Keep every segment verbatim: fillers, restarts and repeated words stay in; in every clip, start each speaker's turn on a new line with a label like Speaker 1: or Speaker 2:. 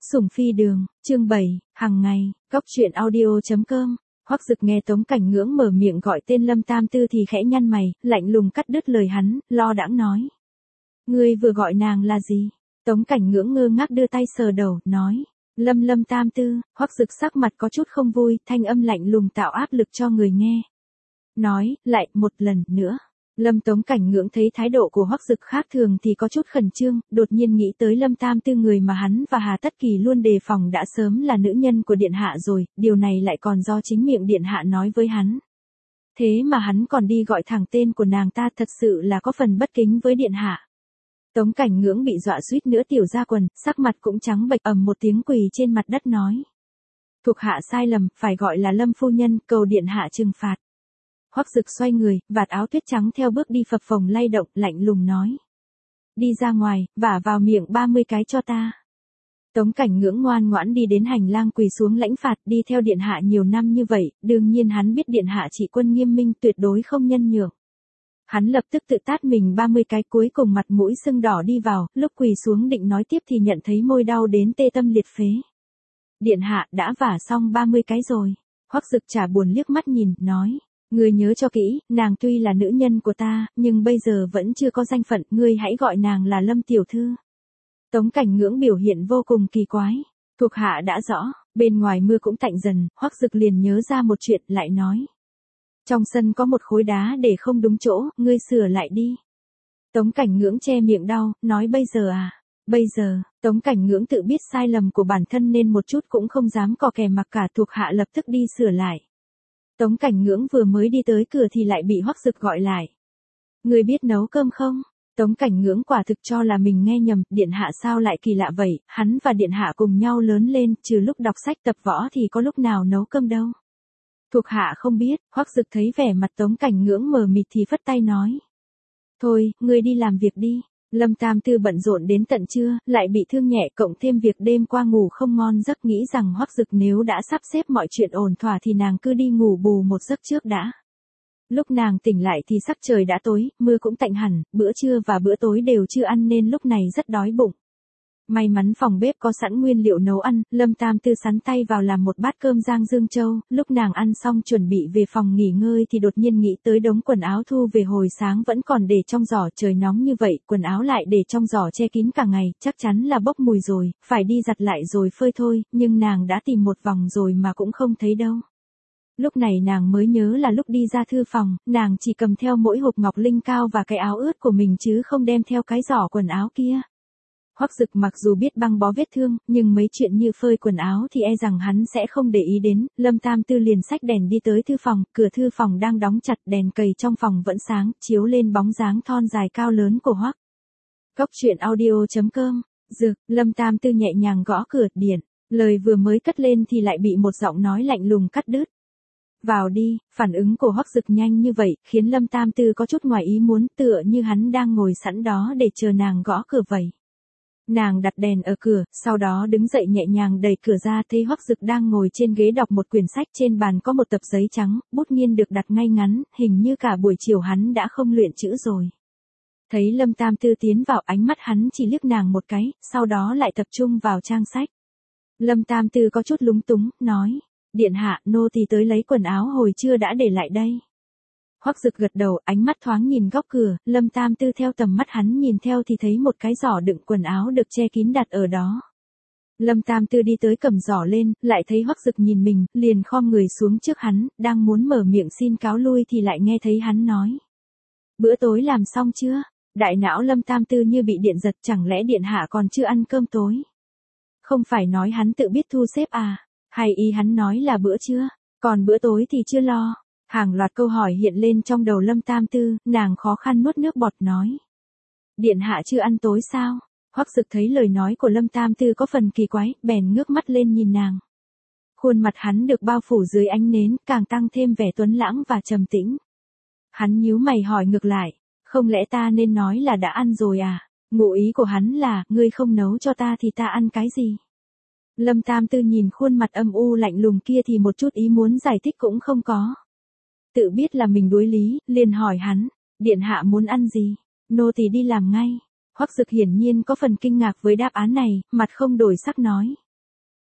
Speaker 1: Sủng phi đường, chương bảy, hàng ngày, góc truyện audio chấm com. Hoắc Dực nghe Tống Cảnh Ngưỡng mở miệng gọi tên Lâm Tam Tư thì khẽ nhăn mày, lạnh lùng cắt đứt lời hắn, lo đãng nói. Ngươi vừa gọi nàng là gì? Tống Cảnh Ngưỡng ngơ ngác đưa tay sờ đầu, nói. Lâm Lâm Tam Tư. Hoắc Dực sắc mặt có chút không vui, thanh âm lạnh lùng tạo áp lực cho người nghe. Nói, lại một lần nữa. Lâm Tống Cảnh Ngưỡng thấy thái độ của Hoắc Dực khác thường thì có chút khẩn trương, đột nhiên nghĩ tới Lâm Tam Tư, người mà hắn và Hà Tất Kỳ luôn đề phòng đã sớm là nữ nhân của điện hạ rồi, điều này lại còn do chính miệng điện hạ nói với hắn. Thế mà hắn còn đi gọi thẳng tên của nàng ta, thật sự là có phần bất kính với điện hạ. Tống Cảnh Ngưỡng bị dọa suýt nữa tiểu ra quần, sắc mặt cũng trắng bệch, ầm một tiếng quỳ trên mặt đất nói. Thuộc hạ sai lầm, phải gọi là Lâm phu nhân, cầu điện hạ trừng phạt. Hoắc Dực xoay người, vạt áo tuyết trắng theo bước đi phập phồng lay động, lạnh lùng nói. Đi ra ngoài, vả vào miệng ba mươi cái cho ta. Tống Cảnh Ngưỡng ngoan ngoãn đi đến hành lang quỳ xuống lãnh phạt, đi theo điện hạ nhiều năm như vậy, đương nhiên hắn biết điện hạ trị quân nghiêm minh, tuyệt đối không nhân nhượng. Hắn lập tức tự tát mình ba mươi cái, cuối cùng mặt mũi sưng đỏ đi vào, lúc quỳ xuống định nói tiếp thì nhận thấy môi đau đến tê tâm liệt phế. Điện hạ đã vả xong ba mươi cái rồi. Hoắc Dực chả buồn liếc mắt nhìn, nói. Ngươi nhớ cho kỹ, nàng tuy là nữ nhân của ta, nhưng bây giờ vẫn chưa có danh phận, ngươi hãy gọi nàng là Lâm tiểu thư. Tống Cảnh Ngưỡng biểu hiện vô cùng kỳ quái. Thuộc hạ đã rõ, bên ngoài mưa cũng tạnh dần, Hoắc Dực liền nhớ ra một chuyện, lại nói. Trong sân có một khối đá để không đúng chỗ, ngươi sửa lại đi. Tống Cảnh Ngưỡng che miệng đau, nói bây giờ à? Bây giờ, Tống Cảnh Ngưỡng tự biết sai lầm của bản thân nên một chút cũng không dám cò kè mặc cả, thuộc hạ lập tức đi sửa lại. Tống Cảnh Ngưỡng vừa mới đi tới cửa thì lại bị Hoắc Dực gọi lại. Ngươi biết nấu cơm không? Tống Cảnh Ngưỡng quả thực cho là mình nghe nhầm, điện hạ sao lại kỳ lạ vậy, hắn và điện hạ cùng nhau lớn lên, trừ lúc đọc sách tập võ thì có lúc nào nấu cơm đâu. Thuộc hạ không biết. Hoắc Dực thấy vẻ mặt Tống Cảnh Ngưỡng mờ mịt thì phất tay nói. Thôi, ngươi đi làm việc đi. Lâm Tam Tư bận rộn đến tận trưa, lại bị thương nhẹ, cộng thêm việc đêm qua ngủ không ngon giấc, nghĩ rằng Hoắc Dực nếu đã sắp xếp mọi chuyện ổn thỏa thì nàng cứ đi ngủ bù một giấc trước đã. Lúc nàng tỉnh lại thì sắc trời đã tối, mưa cũng tạnh hẳn, bữa trưa và bữa tối đều chưa ăn nên lúc này rất đói bụng. May mắn phòng bếp có sẵn nguyên liệu nấu ăn, Lâm Tam Tư sắn tay vào làm một bát cơm rang dương châu, lúc nàng ăn xong chuẩn bị về phòng nghỉ ngơi thì đột nhiên nghĩ tới đống quần áo thu về hồi sáng vẫn còn để trong giỏ, trời nóng như vậy, quần áo lại để trong giỏ che kín cả ngày, chắc chắn là bốc mùi rồi, phải đi giặt lại rồi phơi thôi, nhưng nàng đã tìm một vòng rồi mà cũng không thấy đâu. Lúc này nàng mới nhớ là lúc đi ra thư phòng, nàng chỉ cầm theo mỗi hộp ngọc linh cao và cái áo ướt của mình chứ không đem theo cái giỏ quần áo kia. Hoắc Dực mặc dù biết băng bó vết thương, nhưng mấy chuyện như phơi quần áo thì e rằng hắn sẽ không để ý đến. Lâm Tam Tư liền xách đèn đi tới thư phòng, cửa thư phòng đang đóng chặt, đèn cầy trong phòng vẫn sáng, chiếu lên bóng dáng thon dài cao lớn của Hoắc. Góc truyện audio chấm com. Dực. Lâm Tam Tư nhẹ nhàng gõ cửa, điện. Lời vừa mới cất lên thì lại bị một giọng nói lạnh lùng cắt đứt. Vào đi. Phản ứng của Hoắc Dực nhanh như vậy, khiến Lâm Tam Tư có chút ngoài ý muốn, tựa như hắn đang ngồi sẵn đó để chờ nàng gõ cửa vậy. Nàng đặt đèn ở cửa, sau đó đứng dậy nhẹ nhàng đẩy cửa ra, thấy Hoắc Dực đang ngồi trên ghế đọc một quyển sách, trên bàn có một tập giấy trắng, bút nghiên được đặt ngay ngắn, hình như cả buổi chiều hắn đã không luyện chữ rồi. Thấy Lâm Tam Tư tiến vào, ánh mắt hắn chỉ liếc nàng một cái, sau đó lại tập trung vào trang sách. Lâm Tam Tư có chút lúng túng, nói, điện hạ, nô tỳ tới lấy quần áo hồi trưa đã để lại đây. Hoắc Dực gật đầu, ánh mắt thoáng nhìn góc cửa, Lâm Tam Tư theo tầm mắt hắn nhìn theo thì thấy một cái giỏ đựng quần áo được che kín đặt ở đó. Lâm Tam Tư đi tới cầm giỏ lên, lại thấy Hoắc Dực nhìn mình, liền khom người xuống trước hắn, đang muốn mở miệng xin cáo lui thì lại nghe thấy hắn nói. Bữa tối làm xong chưa? Đại não Lâm Tam Tư như bị điện giật, chẳng lẽ điện hạ còn chưa ăn cơm tối? Không phải nói hắn tự biết thu xếp à? Hay ý hắn nói là bữa trưa, còn bữa tối thì chưa lo? Hàng loạt câu hỏi hiện lên trong đầu Lâm Tam Tư, nàng khó khăn nuốt nước bọt nói. Điện hạ chưa ăn tối sao? Hoắc Dực thấy lời nói của Lâm Tam Tư có phần kỳ quái, bèn ngước mắt lên nhìn nàng. Khuôn mặt hắn được bao phủ dưới ánh nến, càng tăng thêm vẻ tuấn lãng và trầm tĩnh. Hắn nhíu mày hỏi ngược lại, không lẽ ta nên nói là đã ăn rồi à? Ngụ ý của hắn là, ngươi không nấu cho ta thì ta ăn cái gì? Lâm Tam Tư nhìn khuôn mặt âm u lạnh lùng kia thì một chút ý muốn giải thích cũng không có. Tự biết là mình đối lý, liền hỏi hắn, điện hạ muốn ăn gì? Nô tỳ đi làm ngay. Hoắc Dực hiển nhiên có phần kinh ngạc với đáp án này, mặt không đổi sắc nói.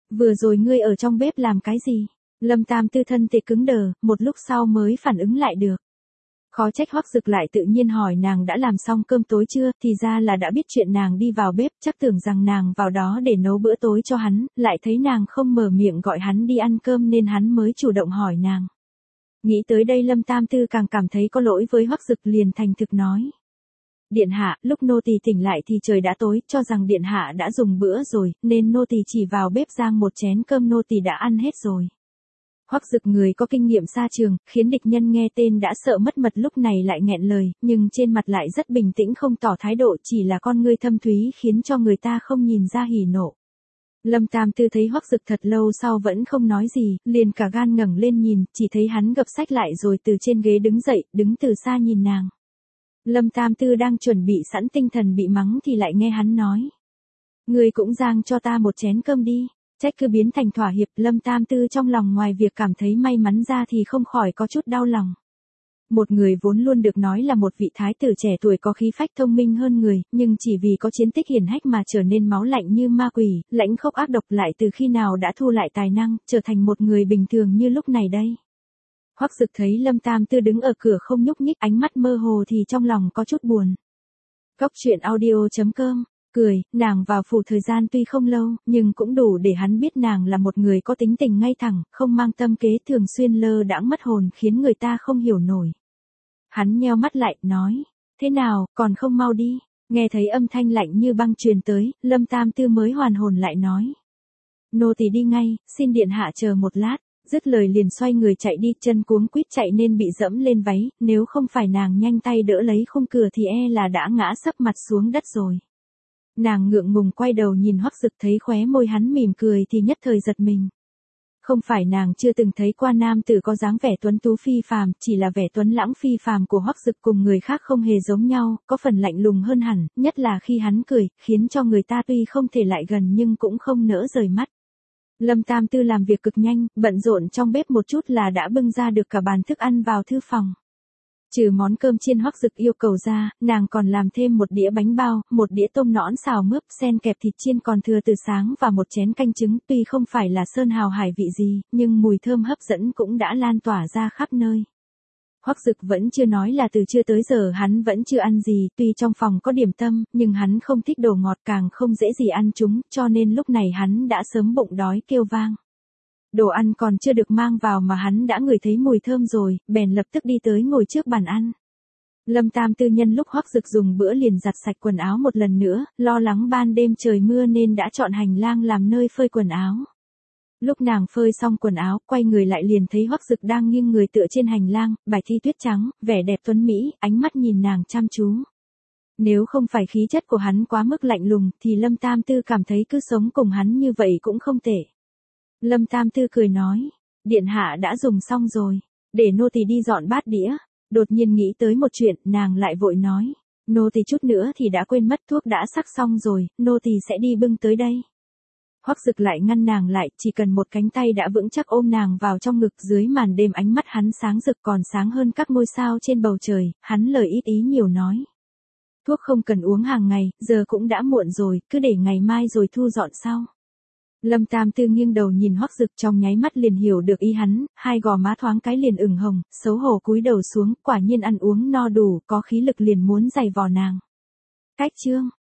Speaker 1: Vừa rồi ngươi ở trong bếp làm cái gì? Lâm Tam Tư thân thể cứng đờ, một lúc sau mới phản ứng lại được. Khó trách Hoắc Dực lại tự nhiên hỏi nàng đã làm xong cơm tối chưa, thì ra là đã biết chuyện nàng đi vào bếp, chắc tưởng rằng nàng vào đó để nấu bữa tối cho hắn, lại thấy nàng không mở miệng gọi hắn đi ăn cơm nên hắn mới chủ động hỏi nàng. Nghĩ tới đây Lâm Tam Tư càng cảm thấy có lỗi với Hoắc Dực liền thành thực nói. Điện hạ, lúc nô tỳ tỉnh lại thì trời đã tối, cho rằng điện hạ đã dùng bữa rồi, nên nô tỳ chỉ vào bếp rang một chén cơm nô tỳ đã ăn hết rồi. Hoắc Dực người có kinh nghiệm xa trường, khiến địch nhân nghe tên đã sợ mất mật lúc này lại nghẹn lời, nhưng trên mặt lại rất bình tĩnh không tỏ thái độ, chỉ là con ngươi thâm thúy khiến cho người ta không nhìn ra hỉ nộ. Lâm Tam Tư thấy Hoắc Dực thật lâu sau vẫn không nói gì, liền cả gan ngẩng lên nhìn, chỉ thấy hắn gập sách lại rồi từ trên ghế đứng dậy, đứng từ xa nhìn nàng. Lâm Tam Tư đang chuẩn bị sẵn tinh thần bị mắng thì lại nghe hắn nói. Ngươi cũng rang cho ta một chén cơm đi. Trách cứ biến thành thỏa hiệp, Lâm Tam Tư trong lòng ngoài việc cảm thấy may mắn ra thì không khỏi có chút đau lòng. Một người vốn luôn được nói là một vị thái tử trẻ tuổi có khí phách thông minh hơn người, nhưng chỉ vì có chiến tích hiển hách mà trở nên máu lạnh như ma quỷ, lãnh khốc ác độc lại từ khi nào đã thu lại tài năng, trở thành một người bình thường như lúc này đây. Hoắc Dực thấy Lâm Tam Tư đứng ở cửa không nhúc nhích, ánh mắt mơ hồ thì trong lòng có chút buồn. Góc truyện audio chấm com Cười, nàng vào phủ thời gian tuy không lâu, nhưng cũng đủ để hắn biết nàng là một người có tính tình ngay thẳng, không mang tâm kế, thường xuyên lơ đãng mất hồn khiến người ta không hiểu nổi. Hắn nheo mắt lại, nói, thế nào, còn không mau đi, nghe thấy âm thanh lạnh như băng truyền tới, Lâm Tam Tư mới hoàn hồn lại nói. Nô tỳ đi ngay, xin điện hạ chờ một lát. Dứt lời liền xoay người chạy đi, chân cuống quýt chạy nên bị dẫm lên váy, nếu không phải nàng nhanh tay đỡ lấy khung cửa thì e là đã ngã sấp mặt xuống đất rồi. Nàng ngượng ngùng quay đầu nhìn Hoắc Dực thấy khóe môi hắn mỉm cười thì nhất thời giật mình. Không phải nàng chưa từng thấy qua nam tử có dáng vẻ tuấn tú phi phàm, chỉ là vẻ tuấn lãng phi phàm của Hoắc Dực cùng người khác không hề giống nhau, có phần lạnh lùng hơn hẳn, nhất là khi hắn cười, khiến cho người ta tuy không thể lại gần nhưng cũng không nỡ rời mắt. Lâm Tam Tư làm việc cực nhanh, bận rộn trong bếp một chút là đã bưng ra được cả bàn thức ăn vào thư phòng. Trừ món cơm chiên Hoắc Dực yêu cầu ra, nàng còn làm thêm một đĩa bánh bao, một đĩa tôm nõn xào mướp, xen kẹp thịt chiên còn thừa từ sáng và một chén canh trứng, tuy không phải là sơn hào hải vị gì, nhưng mùi thơm hấp dẫn cũng đã lan tỏa ra khắp nơi. Hoắc Dực vẫn chưa nói là từ trưa tới giờ hắn vẫn chưa ăn gì, tuy trong phòng có điểm tâm, nhưng hắn không thích đồ ngọt càng không dễ gì ăn chúng, cho nên lúc này hắn đã sớm bụng đói kêu vang. Đồ ăn còn chưa được mang vào mà hắn đã ngửi thấy mùi thơm rồi, bèn lập tức đi tới ngồi trước bàn ăn. Lâm Tam Tư nhân lúc Hoắc Dực dùng bữa liền giặt sạch quần áo một lần nữa, lo lắng ban đêm trời mưa nên đã chọn hành lang làm nơi phơi quần áo. Lúc nàng phơi xong quần áo, quay người lại liền thấy Hoắc Dực đang nghiêng người tựa trên hành lang, bài thi tuyết trắng, vẻ đẹp tuấn mỹ, ánh mắt nhìn nàng chăm chú. Nếu không phải khí chất của hắn quá mức lạnh lùng, thì Lâm Tam Tư cảm thấy cứ sống cùng hắn như vậy cũng không tệ. Lâm Tam Tư cười nói, điện hạ đã dùng xong rồi, để nô tỳ đi dọn bát đĩa. Đột nhiên nghĩ tới một chuyện, nàng lại vội nói, nô tỳ chút nữa thì đã quên mất thuốc đã sắc xong rồi, nô tỳ sẽ đi bưng tới đây. Hoắc Dực lại ngăn nàng lại, chỉ cần một cánh tay đã vững chắc ôm nàng vào trong ngực, dưới màn đêm ánh mắt hắn sáng rực còn sáng hơn các ngôi sao trên bầu trời, hắn lời ít ý nhiều nói. Thuốc không cần uống hàng ngày, giờ cũng đã muộn rồi, cứ để ngày mai rồi thu dọn sau. Lâm Tam Tư nghiêng đầu nhìn Hoắc Dực trong nháy mắt liền hiểu được ý hắn, hai gò má thoáng cái liền ửng hồng, xấu hổ cúi đầu xuống, quả nhiên ăn uống no đủ, có khí lực liền muốn giày vò nàng. Cách chương